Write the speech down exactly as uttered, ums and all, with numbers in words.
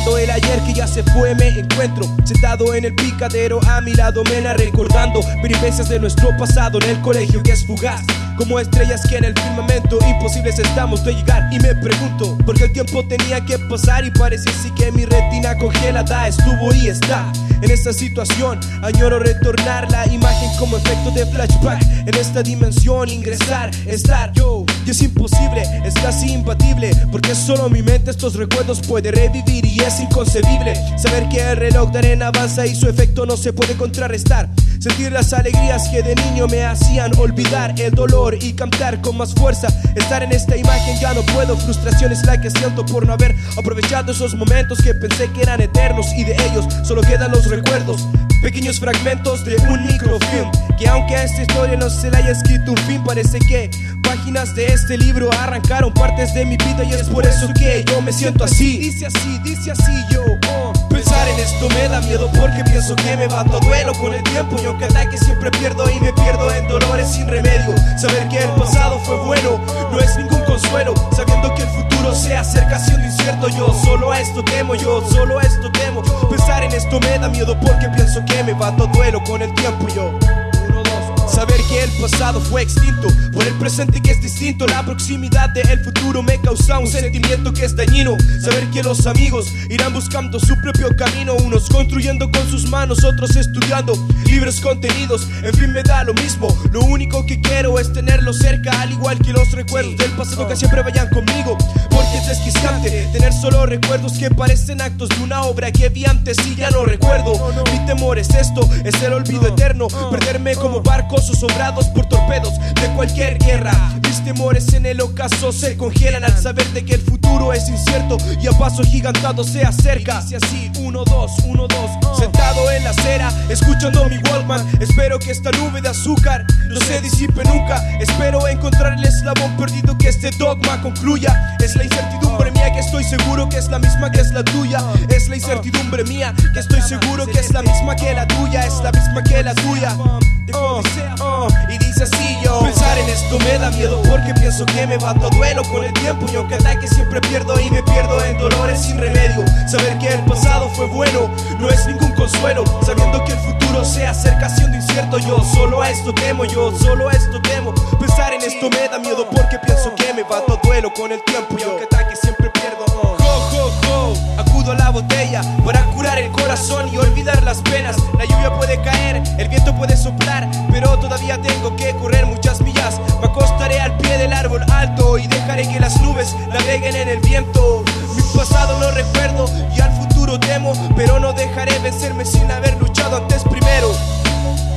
Recordando el ayer que ya se fue, me encuentro sentado en el picadero, a mi lado Mena, recordando peripecias de nuestro pasado en el colegio que es fugaz, como estrellas que en el firmamento imposibles estamos de llegar. Y me pregunto, ¿por qué el tiempo tenía que pasar? Y parece así que mi retina congelada estuvo y está en esta situación. Añoro retornar la imagen como efecto de flashback. En esta dimensión ingresar, estar yo. Y es imposible, es casi imbatible, porque solo mi mente estos recuerdos puede revivir. Y es inconcebible saber que el reloj de arena avanza y su efecto no se puede contrarrestar. Sentir las alegrías que de niño me hacían olvidar el dolor y cantar con más fuerza. Estar en esta imagen ya no puedo. Frustración es la que siento por no haber aprovechado esos momentos que pensé que eran eternos, y de ellos solo quedan los recuerdos, pequeños fragmentos de un microfilm, que aunque a esta historia no se le haya escrito un fin, parece que páginas de este libro arrancaron partes de mi vida, y es por eso que yo me siento así. Dice así, dice así yo. Oh. Pensar en esto me da miedo porque pienso que me va todo duelo con el tiempo, y aunque ataque siempre pierdo y me pierdo en dolores sin remedio. Saber que el pasado fue bueno no es ningún consuelo, sabiendo que el futuro se acerca siendo incierto. Yo solo a esto temo, yo solo a esto temo. Pensar en esto me da miedo porque pienso que me va todo duelo con el tiempo yo. Saber que el pasado fue extinto por el presente que es distinto. La proximidad del futuro me causa un sentimiento que es dañino. Saber que los amigos irán buscando su propio camino, unos construyendo con sus manos, otros estudiando libros contenidos. En fin, me da lo mismo, lo único que quiero es tenerlos cerca, al igual que los recuerdos del pasado que siempre vayan conmigo. Porque es desquiciante tener solo recuerdos que parecen actos de una obra que vi antes y ya no recuerdo. Mi temor es esto, es el olvido eterno, perderme como barcos sobrados por torpedos de cualquier guerra. Mis temores en el ocaso se congelan al saber de que el futuro es incierto y a paso gigantado se acerca. Y dice así, uno, dos, uno, dos. Sentado en la acera, escuchando mi Walkman, espero que esta nube de azúcar no se disipe nunca. Espero encontrar el eslabón perdido, que este dogma concluya. Es la incertidumbre mía que estoy seguro que es la misma que es la tuya. Es la incertidumbre mía que estoy seguro que es la misma que la tuya. Es la misma que la tuya. Oh, oh, y dice así yo. Pensar en esto me da miedo porque pienso que me va todo duelo con el tiempo, y aunque ataque siempre pierdo y me pierdo en dolores sin remedio. Saber que el pasado fue bueno no es ningún consuelo, sabiendo que el futuro se acerca siendo incierto. Yo solo a esto temo, yo solo a esto temo. Pensar en esto me da miedo porque pienso que me va todo duelo con el tiempo, y aunque ataque siempre pierdo. Oh. Ho, ho, ho. Acudo a la botella para curar el corazón y olvidar las penas. La lluvia puede caer, el viento puede soplar, pero todavía tengo que correr muchas millas. Me acostaré al pie del árbol alto y dejaré que las nubes naveguen en el viento. Mi pasado no recuerdo y al futuro temo, pero no dejaré vencerme sin haber luchado antes primero.